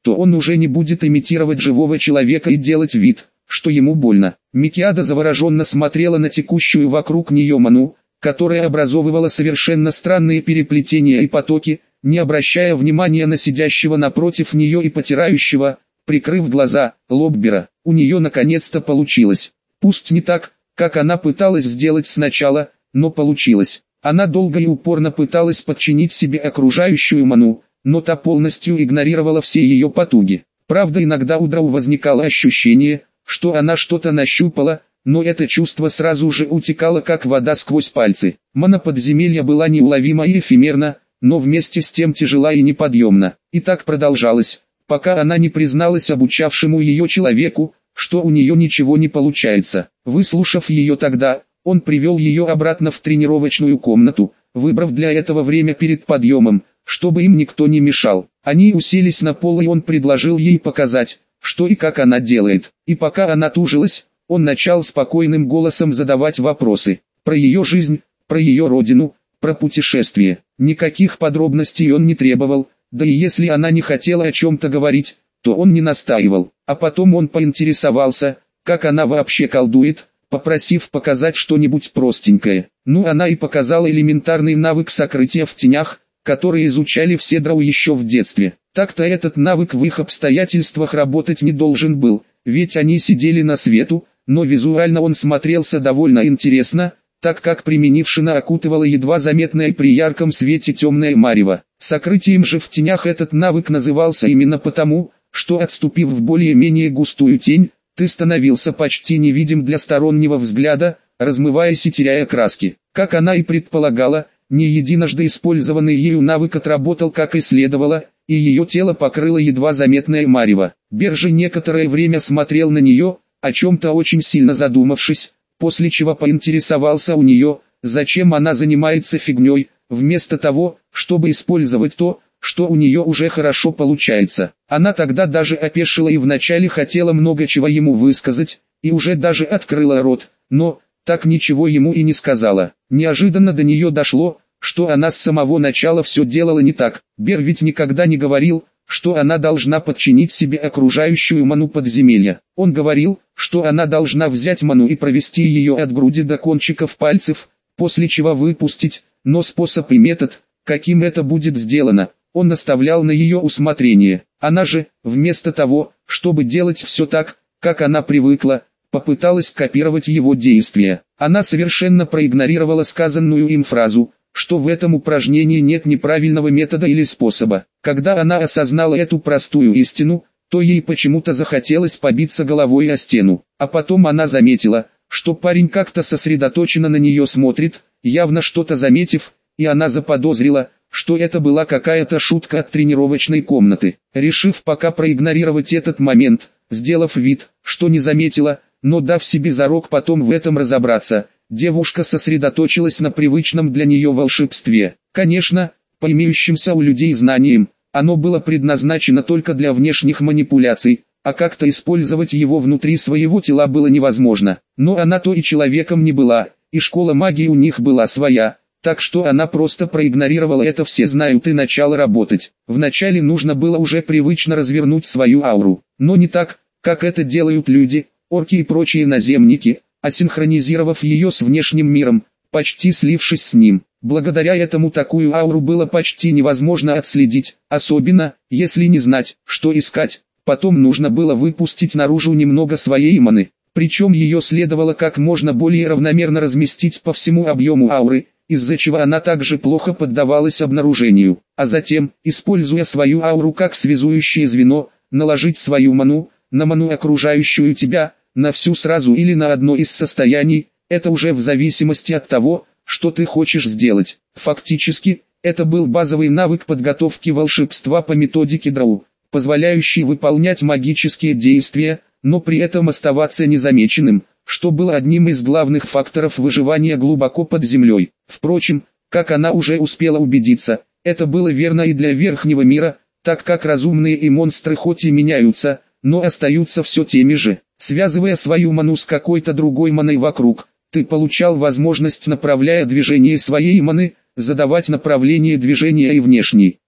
то он уже не будет имитировать живого человека и делать вид, что ему больно. Микиада завороженно смотрела на текущую вокруг нее ману, которая образовывала совершенно странные переплетения и потоки, не обращая внимания на сидящего напротив нее и потирающего, прикрыв глаза, Лоббера. У нее наконец-то получилось. Пусть не так, как она пыталась сделать сначала, но получилось. Она долго и упорно пыталась подчинить себе окружающую ману, но та полностью игнорировала все ее потуги. Правда, иногда у Драу возникало ощущение, что она что-то нащупала, но это чувство сразу же утекало как вода сквозь пальцы. Мана подземелья была неуловима и эфемерна, но вместе с тем тяжела и неподъемна. И так продолжалось, пока она не призналась обучавшему ее человеку, что у нее ничего не получается. Выслушав ее тогда, он привел ее обратно в тренировочную комнату, выбрав для этого время перед подъемом, чтобы им никто не мешал. Они уселись на пол, и он предложил ей показать, что и как она делает. И пока она тужилась, он начал спокойным голосом задавать вопросы. Про ее жизнь, про ее родину, про путешествие. Никаких подробностей он не требовал, да и если она не хотела о чем-то говорить, то он не настаивал. А потом он поинтересовался, как она вообще колдует, попросив показать что-нибудь простенькое. Ну, она и показала элементарный навык сокрытия в тенях, который изучали все Драу еще в детстве. Так-то этот навык в их обстоятельствах работать не должен был, ведь они сидели на свету, но визуально он смотрелся довольно интересно, так как применившина окутывала едва заметное при ярком свете темное марево. Сокрытием же в тенях этот навык назывался именно потому, что, отступив в более-менее густую тень, ты становился почти невидим для стороннего взгляда, размываясь и теряя краски. Как она и предполагала, не единожды использованный ею навык отработал как и следовало, и ее тело покрыло едва заметное марево. Бер же некоторое время смотрел на нее, о чем-то очень сильно задумавшись, после чего поинтересовался у нее, зачем она занимается фигней, вместо того, чтобы использовать то, что у нее уже хорошо получается. Она тогда даже опешила и вначале хотела много чего ему высказать, и уже даже открыла рот, но так ничего ему и не сказала. Неожиданно до нее дошло, что она с самого начала все делала не так. Бер ведь никогда не говорил, что она должна подчинить себе окружающую ману подземелья. Он говорил, что она должна взять ману и провести ее от груди до кончиков пальцев, после чего выпустить, но способ и метод, каким это будет сделано, он наставлял на ее усмотрение. Она же, вместо того, чтобы делать все так, как она привыкла, попыталась копировать его действия. Она совершенно проигнорировала сказанную им фразу, что в этом упражнении нет неправильного метода или способа. Когда она осознала эту простую истину, то ей почему-то захотелось побиться головой о стену. А потом она заметила, что парень как-то сосредоточенно на нее смотрит, явно что-то заметив, и она заподозрила, что это была какая-то шутка от тренировочной комнаты. Решив пока проигнорировать этот момент, сделав вид, что не заметила, но дав себе зарок потом в этом разобраться, девушка сосредоточилась на привычном для нее волшебстве. Конечно, по имеющимся у людей знаниям, оно было предназначено только для внешних манипуляций, а как-то использовать его внутри своего тела было невозможно. Но она то и человеком не была, и школа магии у них была своя, так что она просто проигнорировала это, все знают, и начала работать. Вначале нужно было уже привычно развернуть свою ауру, но не так, как это делают люди, орки и прочие наземники, а синхронизировав ее с внешним миром, почти слившись с ним. Благодаря этому такую ауру было почти невозможно отследить, особенно, если не знать, что искать. Потом нужно было выпустить наружу немного своей маны, причем ее следовало как можно более равномерно разместить по всему объему ауры, из-за чего она также плохо поддавалась обнаружению, а затем, используя свою ауру как связующее звено, наложить свою ману, на ману окружающую тебя, на всю сразу или на одно из состояний, это уже в зависимости от того, что ты хочешь сделать. Фактически, это был базовый навык подготовки волшебства по методике Драу, позволяющий выполнять магические действия, но при этом оставаться незамеченным, что было одним из главных факторов выживания глубоко под землей. Впрочем, как она уже успела убедиться, это было верно и для верхнего мира, так как разумные и монстры хоть и меняются, но остаются все теми же. Связывая свою ману с какой-то другой маной вокруг, ты получал возможность, направляя движение своей маны, задавать направление движения и внешней.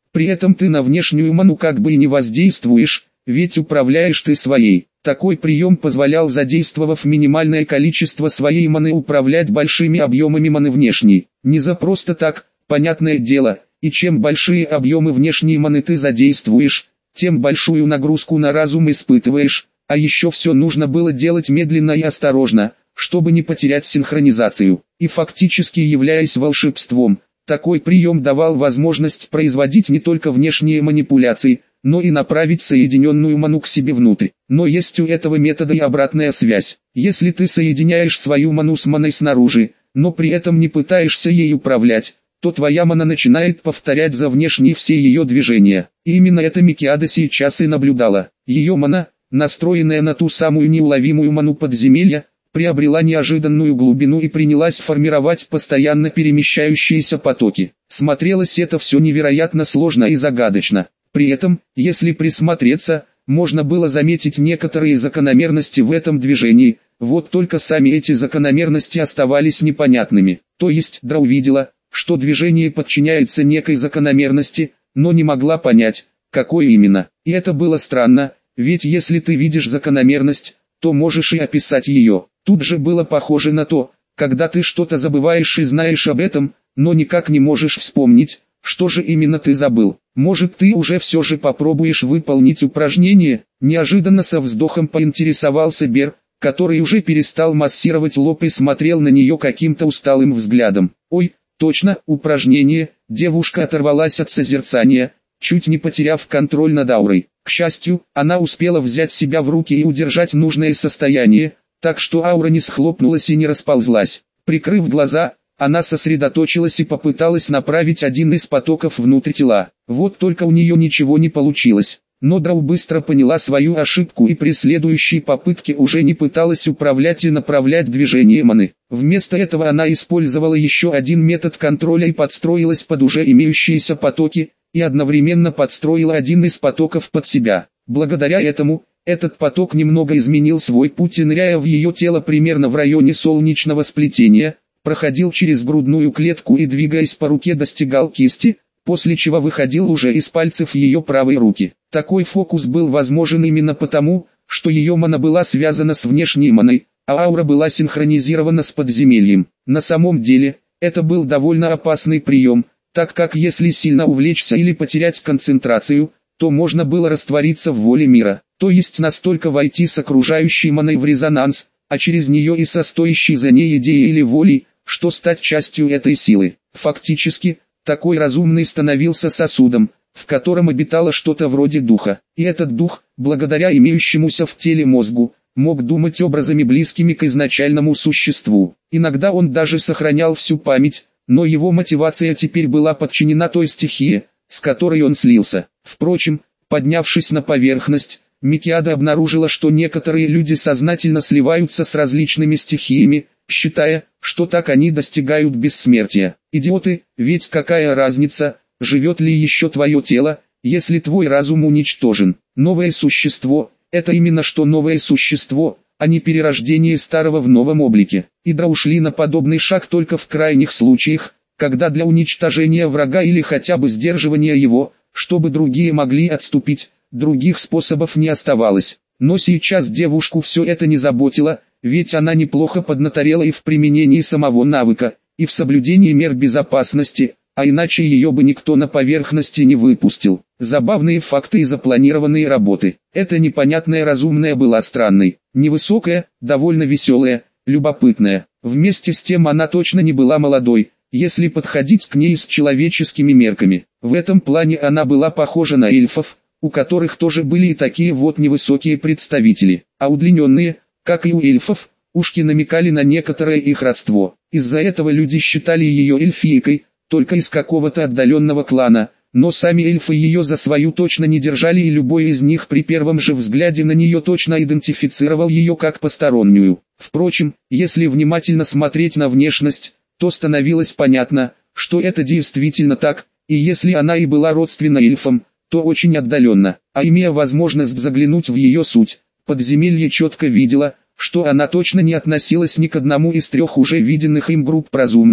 При этом ты на внешнюю ману как бы и не воздействуешь, ведь управляешь ты своей. Такой прием позволял, задействовав минимальное количество своей маны, управлять большими объемами маны внешней. Не за просто так, понятное дело, и чем большие объемы внешней маны ты задействуешь, тем большую нагрузку на разум испытываешь, а еще все нужно было делать медленно и осторожно, чтобы не потерять синхронизацию. И фактически являясь волшебством, такой прием давал возможность производить не только внешние манипуляции, но и направить соединенную ману к себе внутрь. Но есть у этого метода и обратная связь. Если ты соединяешь свою ману с маной снаружи, но при этом не пытаешься ей управлять, то твоя мана начинает повторять за внешней все ее движения. И именно это Микиада сейчас и наблюдала. Ее мана, настроенная на ту самую неуловимую ману подземелья, приобрела неожиданную глубину и принялась формировать постоянно перемещающиеся потоки. Смотрелось это все невероятно сложно и загадочно. При этом, если присмотреться, можно было заметить некоторые закономерности в этом движении, вот только сами эти закономерности оставались непонятными. То есть Дра увидела, что движение подчиняется некой закономерности, но не могла понять, какой именно. И это было странно, ведь если ты видишь закономерность, то можешь и описать ее. Тут же было похоже на то, когда ты что-то забываешь и знаешь об этом, но никак не можешь вспомнить, что же именно ты забыл. Может, ты уже все же попробуешь выполнить упражнение? Неожиданно со вздохом поинтересовался Бер, который уже перестал массировать лоб и смотрел на нее каким-то усталым взглядом. Ой, точно, упражнение. Девушка оторвалась от созерцания, чуть не потеряв контроль над аурой. К счастью, она успела взять себя в руки и удержать нужное состояние, так что аура не схлопнулась и не расползлась. Прикрыв глаза, она сосредоточилась и попыталась направить один из потоков внутрь тела. Вот только у нее ничего не получилось. Но Драу быстро поняла свою ошибку и при следующей попытке уже не пыталась управлять и направлять движение маны. Вместо этого она использовала еще один метод контроля и подстроилась под уже имеющиеся потоки, и одновременно подстроила один из потоков под себя. Благодаря этому, этот поток немного изменил свой путь и, ныряя в ее тело примерно в районе солнечного сплетения, проходил через грудную клетку и, двигаясь по руке, достигал кисти, после чего выходил уже из пальцев ее правой руки. Такой фокус был возможен именно потому, что ее мана была связана с внешней маной, а аура была синхронизирована с подземельем. На самом деле, это был довольно опасный прием, так как если сильно увлечься или потерять концентрацию, то можно было раствориться в воле мира, то есть настолько войти с окружающей маной в резонанс, а через нее и со стоящей за ней идеей или волей, что стать частью этой силы. Фактически, такой разумный становился сосудом, в котором обитало что-то вроде духа, и этот дух, благодаря имеющемуся в теле мозгу, мог думать образами близкими к изначальному существу. Иногда он даже сохранял всю память, но его мотивация теперь была подчинена той стихии, с которой он слился. Впрочем, поднявшись на поверхность, Микиада обнаружила, что некоторые люди сознательно сливаются с различными стихиями, считая, что так они достигают бессмертия. Идиоты, ведь какая разница, живет ли еще твое тело, если твой разум уничтожен. Новое существо – это именно что новое существо, а не перерождение старого в новом облике. Идра ушли на подобный шаг только в крайних случаях, когда для уничтожения врага или хотя бы сдерживания его, чтобы другие могли отступить, других способов не оставалось. Но сейчас девушку все это не заботило, ведь она неплохо поднаторела и в применении самого навыка, и в соблюдении мер безопасности, а иначе ее бы никто на поверхности не выпустил. Забавные факты и запланированные работы. Эта непонятная разумная была странной, невысокая, довольно веселая, любопытная. Вместе с тем она точно не была молодой, если подходить к ней с человеческими мерками. В этом плане она была похожа на эльфов, у которых тоже были и такие вот невысокие представители, а удлиненные, как и у эльфов, ушки намекали на некоторое их родство. Из-за этого люди считали ее эльфийкой, только из какого-то отдаленного клана, но сами эльфы ее за свою точно не держали, и любой из них при первом же взгляде на нее точно идентифицировал ее как постороннюю. Впрочем, если внимательно смотреть на внешность, то становилось понятно, что это действительно так, и если она и была родственна эльфам, то очень отдаленно, а имея возможность заглянуть в ее суть, подземелье четко видела, что она точно не относилась ни к одному из трех уже виденных им групп разумных,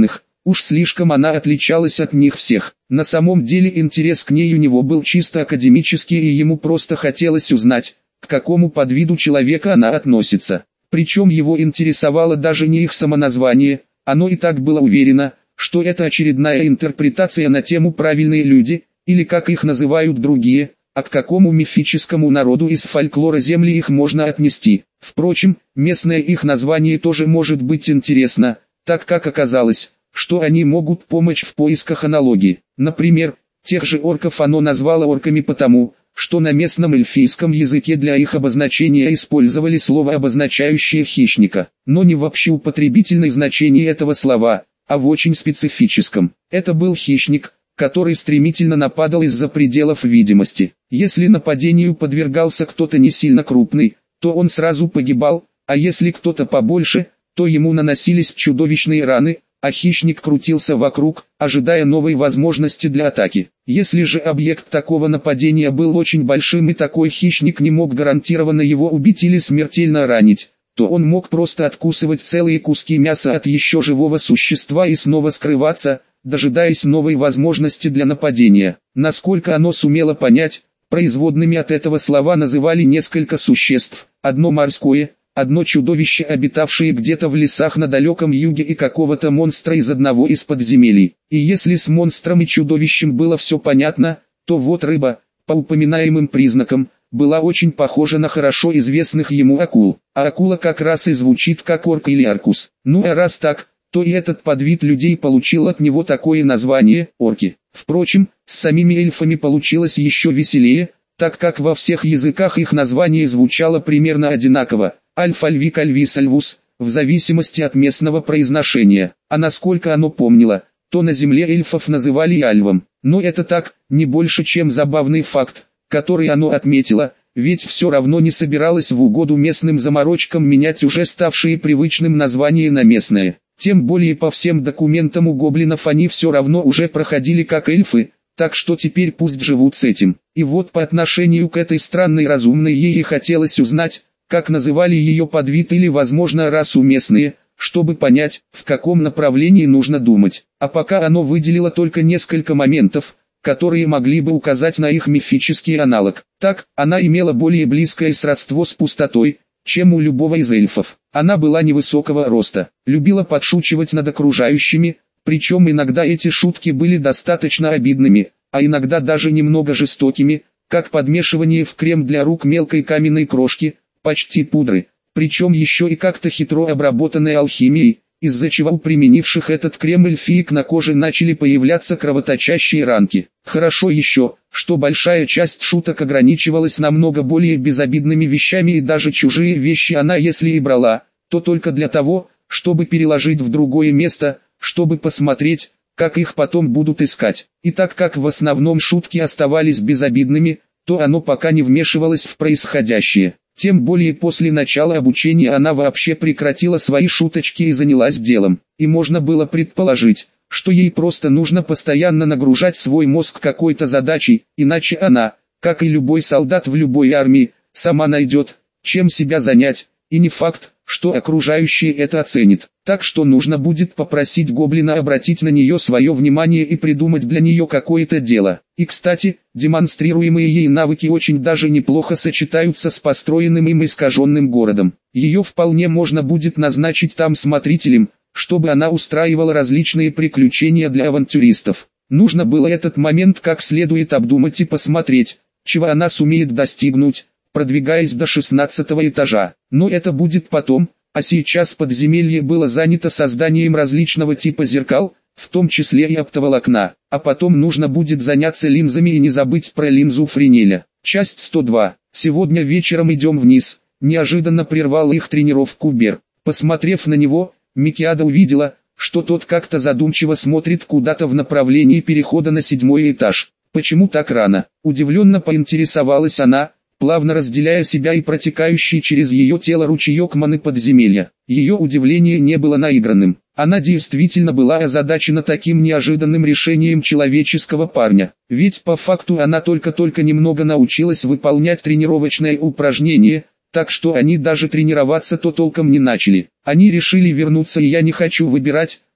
Уж слишком она отличалась от них всех. На самом деле интерес к ней у него был чисто академический, и ему просто хотелось узнать, к какому подвиду человека она относится. Причем его интересовало даже не их самоназвание, оно и так было уверено, что это очередная интерпретация на тему «правильные люди», или как их называют другие, а к какому мифическому народу из фольклора земли их можно отнести. Впрочем, местное их название тоже может быть интересно, так как оказалось, что они могут помочь в поисках аналогии. Например, тех же орков оно назвало орками потому, что на местном эльфийском языке для их обозначения использовали слово, обозначающее хищника, но не в общеупотребительной значении этого слова, а в очень специфическом. Это был хищник, который стремительно нападал из-за пределов видимости. Если нападению подвергался кто-то не сильно крупный, то он сразу погибал, а если кто-то побольше, то ему наносились чудовищные раны, а хищник крутился вокруг, ожидая новой возможности для атаки. Если же объект такого нападения был очень большим и такой хищник не мог гарантированно его убить или смертельно ранить, то он мог просто откусывать целые куски мяса от еще живого существа и снова скрываться, дожидаясь новой возможности для нападения. Насколько оно сумело понять, производными от этого слова называли несколько существ, одно морское, одно чудовище, обитавшее где-то в лесах на далеком юге, и какого-то монстра из одного из подземелий. И если с монстром и чудовищем было все понятно, то вот рыба, по упоминаемым признакам, была очень похожа на хорошо известных ему акул. А акула как раз и звучит как орк или аркус. Ну а раз так, то и этот подвид людей получил от него такое название – орки. Впрочем, с самими эльфами получилось еще веселее, так как во всех языках их название звучало примерно одинаково. Альф-альвик, альвис-альвус, в зависимости от местного произношения. А насколько оно помнило, то на земле эльфов называли альвом. Но это так, не больше чем забавный факт, который оно отметило, ведь все равно не собиралось в угоду местным заморочкам менять уже ставшие привычным название на местное. Тем более по всем документам у гоблинов они все равно уже проходили как эльфы, так что теперь пусть живут с этим. И вот по отношению к этой странной разумной ей и хотелось узнать, как называли ее подвид или возможно расу местные, чтобы понять, в каком направлении нужно думать. А пока оно выделило только несколько моментов, которые могли бы указать на их мифический аналог. Так, она имела более близкое сродство с пустотой, чем у любого из эльфов. Она была невысокого роста, любила подшучивать над окружающими, причем иногда эти шутки были достаточно обидными, а иногда даже немного жестокими, как подмешивание в крем для рук мелкой каменной крошки, почти пудры, причем еще и как-то хитро обработанной алхимией, из-за чего у применивших этот крем эльфиек на коже начали появляться кровоточащие ранки. Хорошо еще, что большая часть шуток ограничивалась намного более безобидными вещами, и даже чужие вещи она если и брала, то только для того, чтобы переложить в другое место, чтобы посмотреть, как их потом будут искать. И так как в основном шутки оставались безобидными, то оно пока не вмешивалось в происходящее. Тем более после начала обучения она вообще прекратила свои шуточки и занялась делом. И можно было предположить, что ей просто нужно постоянно нагружать свой мозг какой-то задачей, иначе она, как и любой солдат в любой армии, сама найдет, чем себя занять, и не факт, что окружающие это оценят. Так что нужно будет попросить гоблина обратить на нее свое внимание и придумать для нее какое-то дело. И кстати, демонстрируемые ей навыки очень даже неплохо сочетаются с построенным им искаженным городом. Ее вполне можно будет назначить там смотрителем, чтобы она устраивала различные приключения для авантюристов. Нужно было этот момент как следует обдумать и посмотреть, чего она сумеет достигнуть, продвигаясь до шестнадцатого этажа. Но это будет потом, а сейчас подземелье было занято созданием различного типа зеркал, в том числе и оптоволокна. А потом нужно будет заняться линзами и не забыть про линзу Френеля. Часть сто два. Сегодня вечером идем вниз. Неожиданно прервал их тренировку Бер. Посмотрев на него, Микиада увидела, что тот как-то задумчиво смотрит куда-то в направлении перехода на седьмой этаж. Почему так рано? Удивленно поинтересовалась она, плавно разделяя себя и протекающий через ее тело ручеек маны подземелья. Ее удивление не было наигранным. Она действительно была озадачена таким неожиданным решением человеческого парня. Ведь по факту она только-только немного научилась выполнять тренировочные упражнения, так что они даже тренироваться-то толком не начали. Они решили вернуться, и я не хочу выбирать,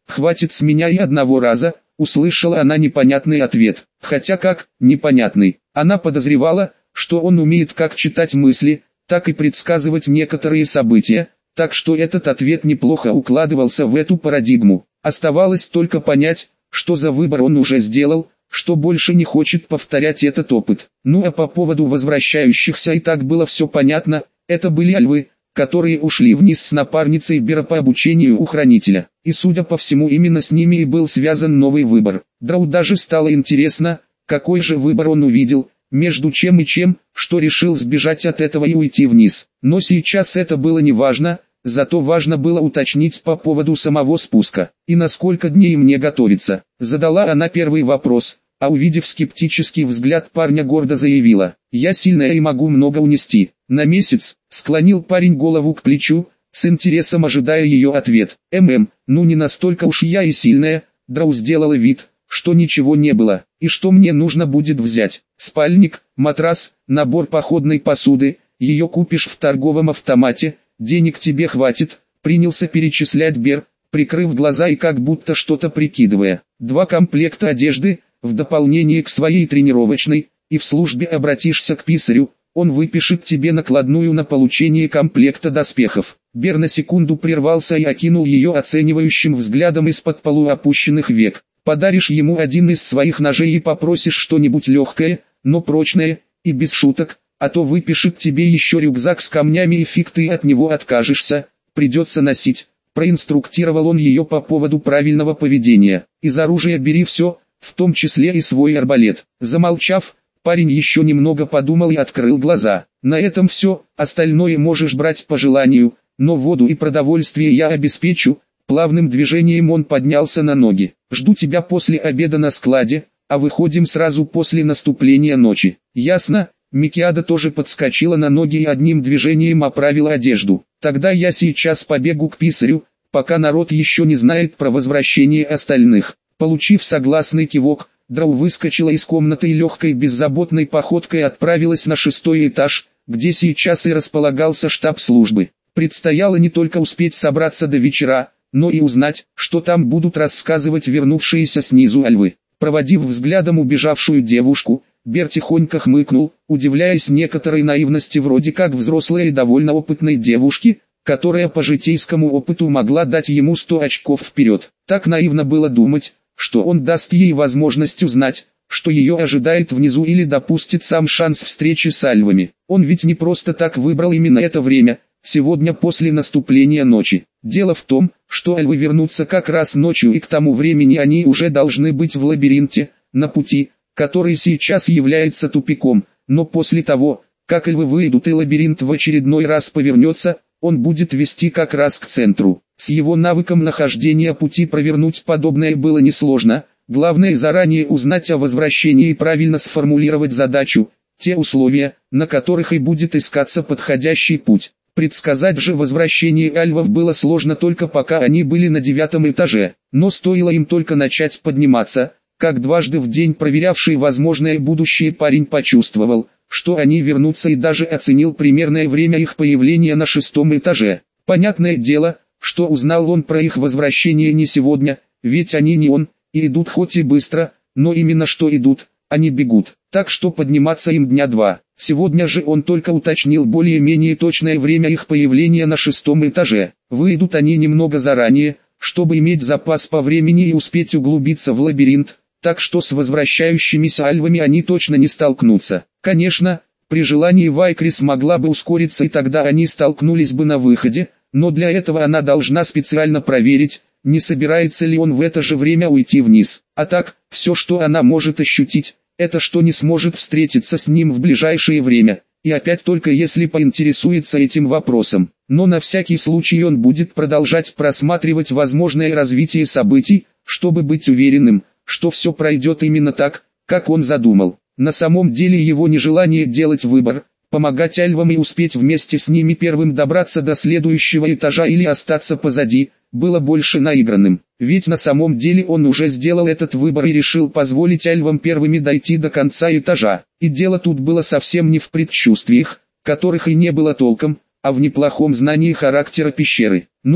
«Хватит с меня и одного раза», услышала она непонятный ответ. Хотя как, непонятный. Она подозревала, что он умеет как читать мысли, так и предсказывать некоторые события, так что этот ответ неплохо укладывался в эту парадигму. Оставалось только понять, что за выбор он уже сделал, что больше не хочет повторять этот опыт. Ну а по поводу возвращающихся и так было все понятно, это были альвы, которые ушли вниз с напарницей Бера по обучению у хранителя. И судя по всему именно с ними и был связан новый выбор. Драу даже стало интересно, какой же выбор он увидел, между чем и чем, что решил сбежать от этого и уйти вниз. Но сейчас это было не важно, зато важно было уточнить по поводу самого спуска. И на сколько дней мне готовиться? Задала она первый вопрос, а увидев скептический взгляд парня гордо заявила: «Я сильная и могу много унести». «На месяц», склонил парень голову к плечу, с интересом ожидая ее ответ. «ММ, ну не настолько уж я и сильная», Драу сделала вид, что ничего не было. «И что мне нужно будет взять? Спальник, матрас, набор походной посуды, ее купишь в торговом автомате, денег тебе хватит», принялся перечислять Бер, прикрыв глаза и как будто что-то прикидывая. «Два комплекта одежды, в дополнение к своей тренировочной, и в службе обратишься к писарю, он выпишет тебе накладную на получение комплекта доспехов». Бер на секунду прервался и окинул ее оценивающим взглядом из-под полуопущенных век. «Подаришь ему один из своих ножей и попросишь что-нибудь легкое, но прочное, и без шуток, а то выпишет тебе еще рюкзак с камнями и фиг ты от него откажешься, придется носить». Проинструктировал он ее по поводу правильного поведения. «Из оружия бери все, в том числе и свой арбалет». Замолчав, парень еще немного подумал и открыл глаза. «На этом все, остальное можешь брать по желанию, но воду и продовольствие я обеспечу». Плавным движением он поднялся на ноги. «Жду тебя после обеда на складе, а выходим сразу после наступления ночи». «Ясно». Микиада тоже подскочила на ноги и одним движением оправила одежду. «Тогда я сейчас побегу к писарю, пока народ еще не знает про возвращение остальных». Получив согласный кивок, Драу выскочила из комнаты и легкой беззаботной походкой отправилась на шестой этаж, где сейчас и располагался штаб службы. Предстояло не только успеть собраться до вечера, но и узнать, что там будут рассказывать вернувшиеся снизу альвы. Проводив взглядом убежавшую девушку, Бер тихонько хмыкнул, удивляясь некоторой наивности вроде как взрослой и довольно опытной девушки, которая по житейскому опыту могла дать ему сто очков вперед. Так наивно было думать, что он даст ей возможность узнать, что ее ожидает внизу, или допустит сам шанс встречи с альвами. Он ведь не просто так выбрал именно это время, сегодня после наступления ночи. Дело в том, что альвы вернутся как раз ночью, и к тому времени они уже должны быть в лабиринте, на пути, который сейчас является тупиком, но после того, как альвы выйдут и лабиринт в очередной раз повернется, он будет вести как раз к центру. С его навыком нахождения пути провернуть подобное было несложно, главное заранее узнать о возвращении и правильно сформулировать задачу, те условия, на которых и будет искаться подходящий путь. Предсказать же возвращение альвов было сложно только пока они были на девятом этаже, но стоило им только начать подниматься, как дважды в день проверявший возможное будущее парень почувствовал, что они вернутся, и даже оценил примерное время их появления на шестом этаже. Понятное дело, что узнал он про их возвращение не сегодня, ведь они не он, и идут хоть и быстро, но именно что идут, а не бегут. Так что подниматься им дня два. Сегодня же он только уточнил более-менее точное время их появления на шестом этаже. Выйдут они немного заранее, чтобы иметь запас по времени и успеть углубиться в лабиринт, так что с возвращающимися альвами они точно не столкнутся. Конечно, при желании Вайкрис могла бы ускориться, и тогда они столкнулись бы на выходе, но для этого она должна специально проверить, не собирается ли он в это же время уйти вниз. А так, все, что она может ощутить, это что не сможет встретиться с ним в ближайшее время, и опять только если поинтересуется этим вопросом. Но на всякий случай он будет продолжать просматривать возможное развитие событий, чтобы быть уверенным, что все пройдет именно так, как он задумал. На самом деле его нежелание делать выбор, помогать альвам и успеть вместе с ними первым добраться до следующего этажа или остаться позади, было больше наигранным. Ведь на самом деле он уже сделал этот выбор и решил позволить альвам первыми дойти до конца этажа. И дело тут было совсем не в предчувствиях, которых и не было толком, а в неплохом знании характера пещеры. Ну,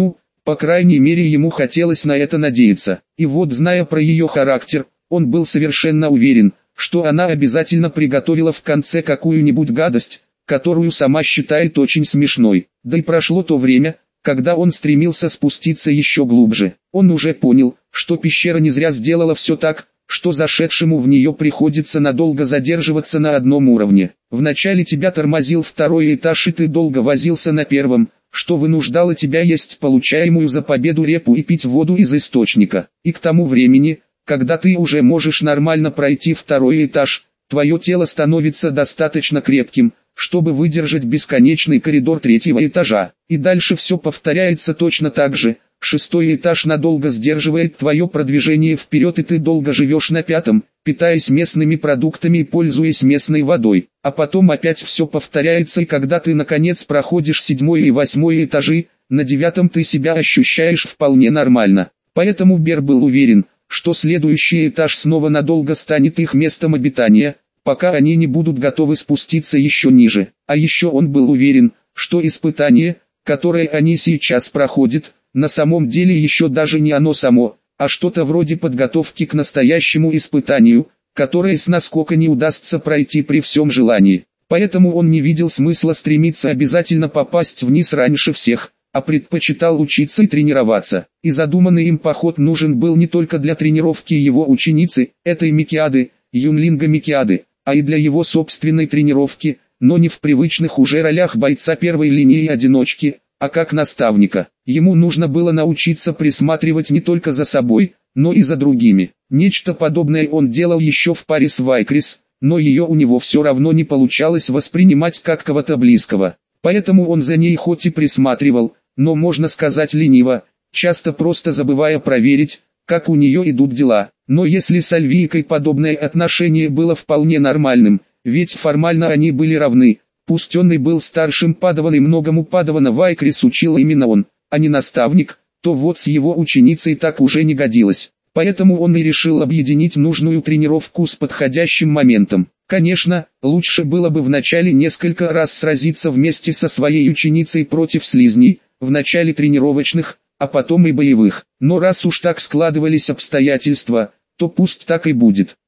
По крайней мере ему хотелось на это надеяться. И вот, зная про ее характер, он был совершенно уверен, что она обязательно приготовила в конце какую-нибудь гадость, которую сама считает очень смешной. Да и прошло то время, когда он стремился спуститься еще глубже. Он уже понял, что пещера не зря сделала все так, что зашедшему в нее приходится надолго задерживаться на одном уровне. Вначале тебя тормозил второй этаж и ты долго возился на первом, что вынуждало тебя есть получаемую за победу репу и пить воду из источника. И к тому времени, когда ты уже можешь нормально пройти второй этаж, твое тело становится достаточно крепким, чтобы выдержать бесконечный коридор третьего этажа. И дальше все повторяется точно так же. Шестой этаж надолго сдерживает твое продвижение вперед и ты долго живешь на пятом, питаясь местными продуктами и пользуясь местной водой. А потом опять все повторяется и когда ты наконец проходишь седьмой и восьмой этажи, на девятом ты себя ощущаешь вполне нормально. Поэтому Бер был уверен, что следующий этаж снова надолго станет их местом обитания, пока они не будут готовы спуститься еще ниже. А еще он был уверен, что испытание, которое они сейчас проходят, на самом деле еще даже не оно само, а что-то вроде подготовки к настоящему испытанию, которое с наскока не удастся пройти при всем желании. Поэтому он не видел смысла стремиться обязательно попасть вниз раньше всех, а предпочитал учиться и тренироваться. И задуманный им поход нужен был не только для тренировки его ученицы, этой Микиады, Юнлинга Микиады, а и для его собственной тренировки, но не в привычных уже ролях бойца первой линии одиночки, а как наставника. Ему нужно было научиться присматривать не только за собой, но и за другими. Нечто подобное он делал еще в паре с Вайкрис, но ее у него все равно не получалось воспринимать как кого-то близкого. Поэтому он за ней хоть и присматривал, но можно сказать лениво, часто просто забывая проверить, как у нее идут дела. Но если с Альвийкой подобное отношение было вполне нормальным, ведь формально они были равны, пусть он и был старшим падаван и многому падавана Вайкрис учил именно он, а не наставник, то вот с его ученицей так уже не годилось. Поэтому он и решил объединить нужную тренировку с подходящим моментом. Конечно, лучше было бы вначале несколько раз сразиться вместе со своей ученицей против слизней, в начале тренировочных, а потом и боевых. Но раз уж так складывались обстоятельства, то пусть так и будет.